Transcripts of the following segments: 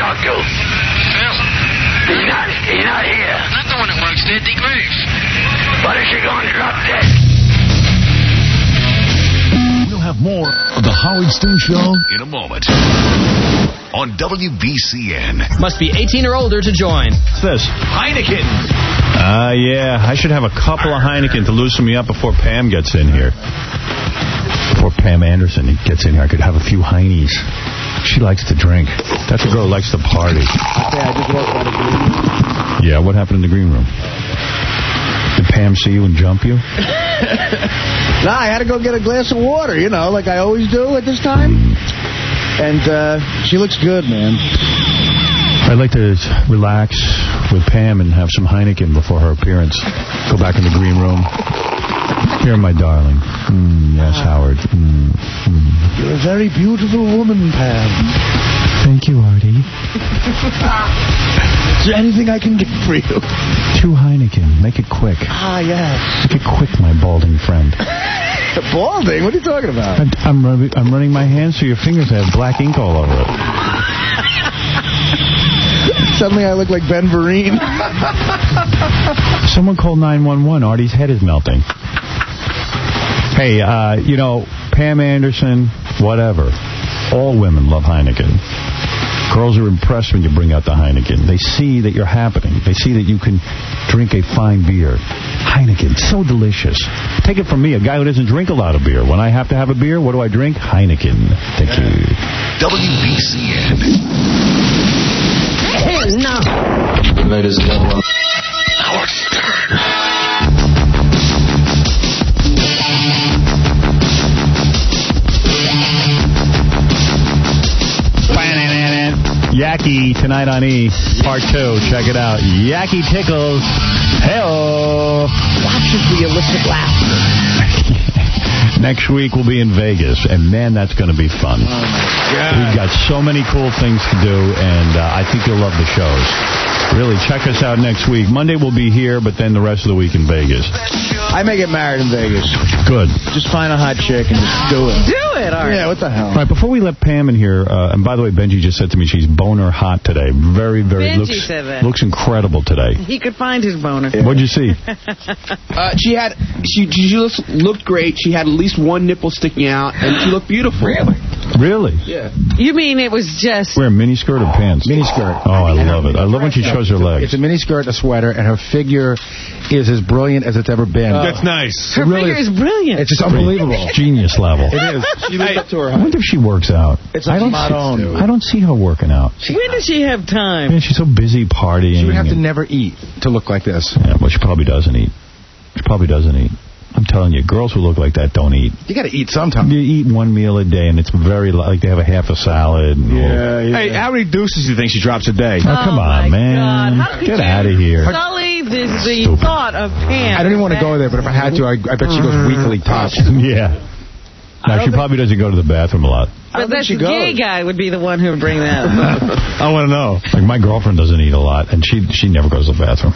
talk to? He's not here. Not the one that works there, Dick Graves. What is she going to drop dead? We'll have more of the Howard Stern Show in a moment. On WBCN. Must be 18 or older to join. What's this? Heineken. Yeah, I should have a couple of Heineken to loosen me up before Pam gets in here. Before Pam Anderson gets in here, I could have a few Heinies. She likes to drink. That's a girl who likes to party. I just walked out of the green room. Yeah, what happened in the green room? Did Pam see you and jump you? No, I had to go get a glass of water, you know, like I always do at this time. And she looks good, man. I'd like to relax with Pam and have some Heineken before her appearance. Go back in the green room. Here, my darling. Yes, Howard. You're a very beautiful woman, Pam. Thank you, Artie. Is there anything I can get for you? 2 Heineken. Make it quick. Ah, yes. Make it quick, my balding friend. Balding? What are you talking about? I'm running my hands through your fingers. I have black ink all over it. Suddenly I look like Ben Vereen. Someone call 911. Artie's head is melting. Hey, you know, Pam Anderson, whatever. All women love Heineken. Girls are impressed when you bring out the Heineken. They see that you're happening. They see that you can drink a fine beer. Heineken, so delicious. Take it from me, a guy who doesn't drink a lot of beer. When I have to have a beer, what do I drink? Heineken. Thank you. WBCN. No. Ladies and gentlemen. Howard Stern. Yaki tonight on E, part 2. Check it out. Yaki tickles. Hey-oh. Watches the illicit laughter. Next week we'll be in Vegas, and man, that's going to be fun. Oh, my God. We've got so many cool things to do, and I think you'll love the shows. Really, check us out next week. Monday we'll be here, but then the rest of the week in Vegas. I may get married in Vegas. Good. Just find a hot chick and just do it. Do it, Art. Yeah, what the hell? All right, before we let Pam in here, and by the way, Benji just said to me she's boner hot today. Very, very, Benji said that. looks incredible today. He could find his boner. Yeah. What'd you see? She looked great. She had at least one nipple sticking out, and she looked beautiful. Really? Yeah. You mean it was just... Wear a miniskirt or pants? Miniskirt. Oh, I love it. I love when she shows her legs. It's a miniskirt, a sweater, and her figure is as brilliant as it's ever been. That's nice. Her figure is brilliant. It's just unbelievable. It's genius level. It is. She lives up to her I wonder if she works out. It's a spot on. I don't see her working out. When does she have time? Man, she's so busy partying. She would have to never eat to look like this. Yeah, well, she probably doesn't eat. She probably doesn't eat. I'm telling you, girls who look like that don't eat. You got to eat sometime. You eat one meal a day, and it's very like they have a half a salad. Yeah. Hey, how many deuces do you think she drops a day? Oh, come on, man. Get out of here. Sully, the thought of Pam. I don't even want to go there, but if I had to, I bet she goes weekly tops. Yeah. No, she probably doesn't go to the bathroom a lot. But that's the gay guy would be the one who would bring that up. I want to know. Like, my girlfriend doesn't eat a lot, and she never goes to the bathroom.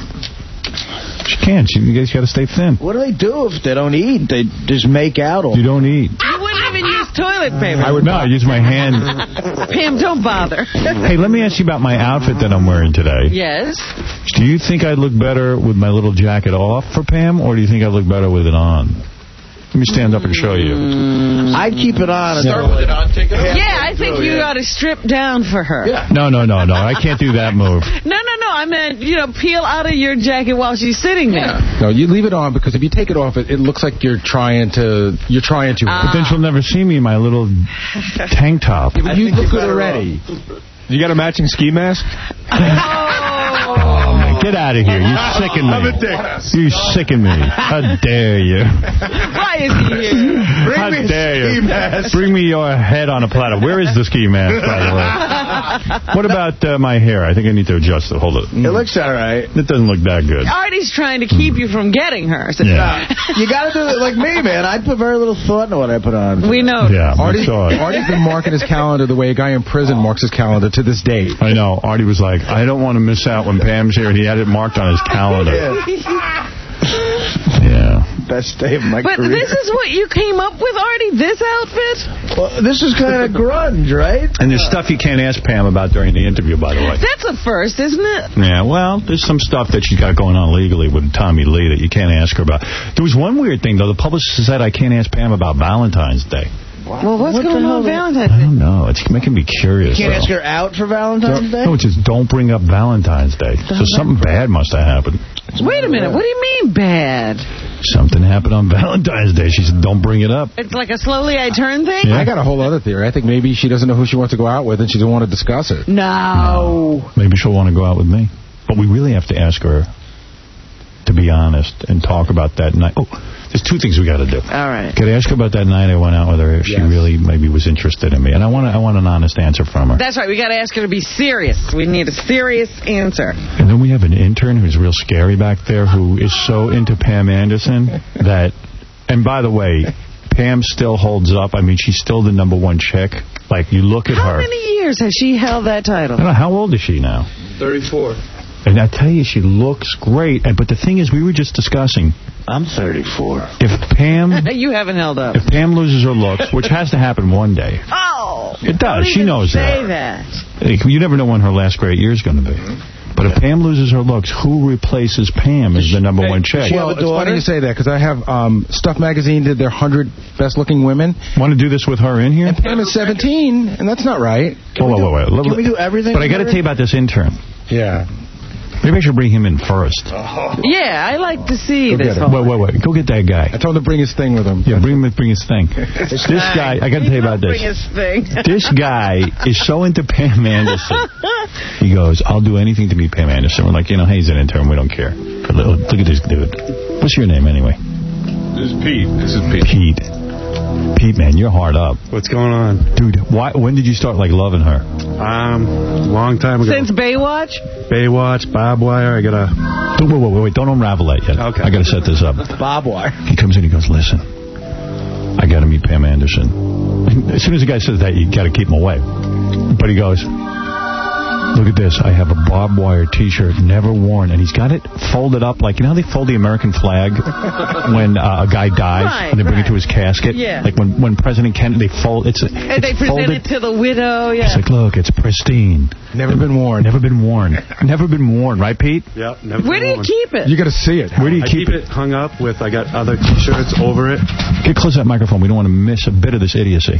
She can't. You guys got to stay thin. What do they do if they don't eat? They just make out all. You don't eat. You wouldn't even use toilet paper. I would not. I use my hand. Pam, don't bother. Hey, let me ask you about my outfit that I'm wearing today. Yes. Do you think I'd look better with my little jacket off for Pam, or do you think I'd look better with it on? Let me stand up and show you. I'd keep it on. Start with it on, take it off. Yeah, I think you ought to strip down for her. Yeah. No. I can't do that move. No. I meant, peel out of your jacket while she's sitting there. No, you leave it on, because if you take it off, it looks like you're trying to. But then she'll never see me in my little tank top. Yeah, but you look good already. You got a matching ski mask? Oh, man, get out of here. You sicken me. I'm a dick. You sicken me. How dare you? Why is he here? How dare you? Bring me your head on a platter. Where is the ski mask, by the way? What about my hair? I think I need to adjust it. Hold it. It looks all right. It doesn't look that good. Artie's trying to keep you from getting her. So Yeah. You got to do it like me, man. I put very little thought into what I put on. We know. Yeah, Artie's been marking his calendar the way a guy in prison marks his calendar to this day. I know. Artie was like, I don't want to miss out when Pam's here. And he had it marked on his calendar. Yeah. Best day of my But career. this is what you came up with, Artie? This outfit? Well, this is kind of grunge, right? And there's stuff you can't ask Pam about during the interview, by the way. That's a first, isn't it? Yeah, well, there's some stuff that she's got going on legally with Tommy Lee that you can't ask her about. There was one weird thing, though. The publicist said I can't ask Pam about Valentine's Day. Well, what's going on with Valentine's Day? I don't know. It's making me curious. You can't ask her out for Valentine's Day? No, it's just don't bring up Valentine's Day. So something bad must have happened. Wait a minute. What do you mean bad? Something happened on Valentine's Day. She said, don't bring it up. It's like a slowly I turn thing? Yeah. I got a whole other theory. I think maybe she doesn't know who she wants to go out with and she doesn't want to discuss it. No. Maybe she'll want to go out with me. But we really have to ask her to be honest and talk about that night. Oh, there's two things we got to do. All right. Could I ask her about that night I went out with her if she really maybe was interested in me? And I want an honest answer from her. That's right. We got to ask her to be serious. We need a serious answer. And then we have an intern who's real scary back there who is so into Pam Anderson that, and by the way, Pam still holds up. I mean, she's still the #1 chick. Like, you look at her. How many years has she held that title? I don't know. How old is she now? 34. And I tell you, she looks great. But the thing is, we were just discussing. I'm 34. If Pam... You haven't held up. If Pam loses her looks, which has to happen one day. Oh! It does. She knows say that. You never know when her last great year is going to be. But if Pam loses her looks, who replaces Pam as the #1 chick? Well, it's funny you say that, because I have Stuff Magazine did their 100 best-looking women. Want to do this with her in here? And Pam is 17, and that's not right. Wait. Can we do everything? But I got to tell you about this intern. Yeah. Maybe I should bring him in first. Yeah, I like to see this. Wait. Go get that guy. I told him to bring his thing with him. Yeah, bring his thing. This guy, I got to tell you about this. Bring his thing. This guy is so into Pam Anderson. He goes, I'll do anything to meet Pam Anderson. We're like, hey, he's an intern. We don't care. Look at this dude. What's your name anyway? This is Pete. Pete, man, you're hard up. What's going on? Dude, when did you start, loving her? Long time ago. Since Baywatch? Baywatch, Bob Wire, I gotta... Wait, don't unravel that yet. Okay. I gotta set this up. Bob Wire. He comes in, he goes, listen, I gotta meet Pam Anderson. And as soon as the guy says that, you gotta keep him away. But he goes... Look at this. I have a barbed wire T-shirt, never worn, and he's got it folded up like, how they fold the American flag when a guy dies and they bring it to his casket? Yeah. Like when President Kennedy, they present it to the widow, yeah. It's like, look, it's pristine. Never been worn. Never been worn, right, Pete? Yep, never Where do you keep it? You got to see it. Where do you keep it? Hung up with, I got other T-shirts over it. Get close to that microphone. We don't want to miss a bit of this idiocy.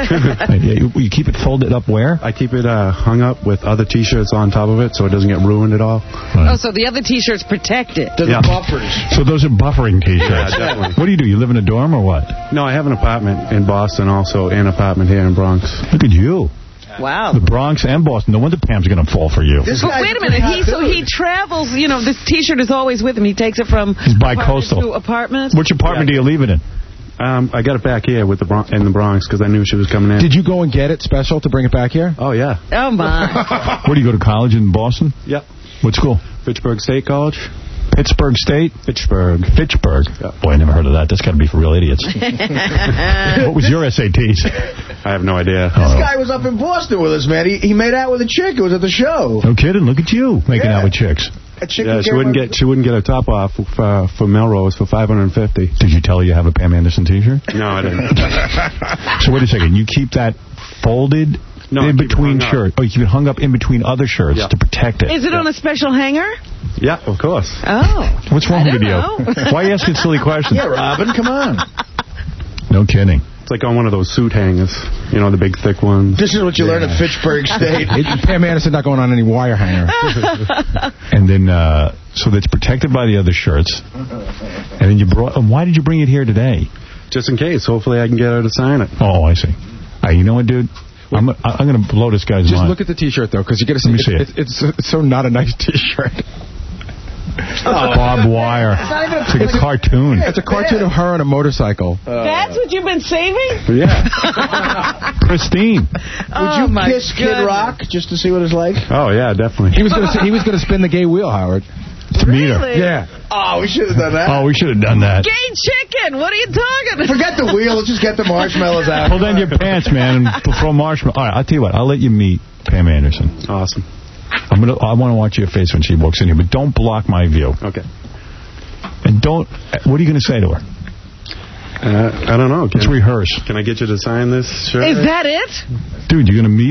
You keep it folded up where? I keep it hung up with other T-shirts on top of it so it doesn't get ruined at all. Right. Oh, so the other T-shirts protect it. They're the buffers. So those are buffering T-shirts. Yeah, definitely. What do? You live in a dorm or what? No, I have an apartment in Boston also, and an apartment here in Bronx. Look at you. Wow. The Bronx and Boston. No wonder Pam's going to fall for you. Wait a minute. He travels, this T-shirt is always with him. He takes it from bi-coastal to apartment. Which apartment do you leave it in? I got it back here with in the Bronx because I knew she was coming in. Did you go and get it special to bring it back here? Oh, yeah. Oh, my. Where do you go to college in Boston? Yep. What school? Fitchburg State College. Pittsburgh State? Fitchburg. Yep. Boy, I never heard of that. That's got to be for real idiots. What was your SATs? I have no idea. This guy was up in Boston with us, man. He made out with a chick who was at the show. No kidding. Look at you making out with chicks. Yeah, she wouldn't get a top off for Melrose for $550. Did you tell her you have a Pam Anderson T-shirt? No, I didn't. So wait a second. You keep that folded in between shirts? Oh, you keep it hung up in between other shirts to protect it. Is it on a special hanger? Yeah, of course. Oh. What's wrong with you? Why are you asking silly questions? Yeah, Robin, come on. No kidding. It's like on one of those suit hangers. The big, thick ones. This is what you learn at Fitchburg State. Pam Anderson not going on any wire hanger. And then, so that's protected by the other shirts. And then why did you bring it here today? Just in case. Hopefully I can get her to sign it. Oh, I see. You know what, dude? I'm going to blow this guy's mind. Just look at the T-shirt, though, because you got to see, it's so not a nice T-shirt. Barbed wire. It's like a cartoon. Yeah, it's a cartoon of her on a motorcycle. That's what you've been saving? Yeah. Pristine. Would you kiss Kid Rock just to see what it's like? Oh, yeah, definitely. He was going to spin the gay wheel, Howard. To meet her. Yeah. Oh, we should have done that. Oh, we should have done that. Gay chicken. What are you talking about? Forget the wheel. Let's just get the marshmallows out. Pull down your pants, man, and throw marshmallows. All right, I'll tell you what. I'll let you meet Pam Anderson. Awesome. I want to watch your face when she walks in here, but don't block my view. Okay. And what are you going to say to her? I don't know. Let's rehearse. Can I get you to sign this shirt? Is that it? Dude, you're going to meet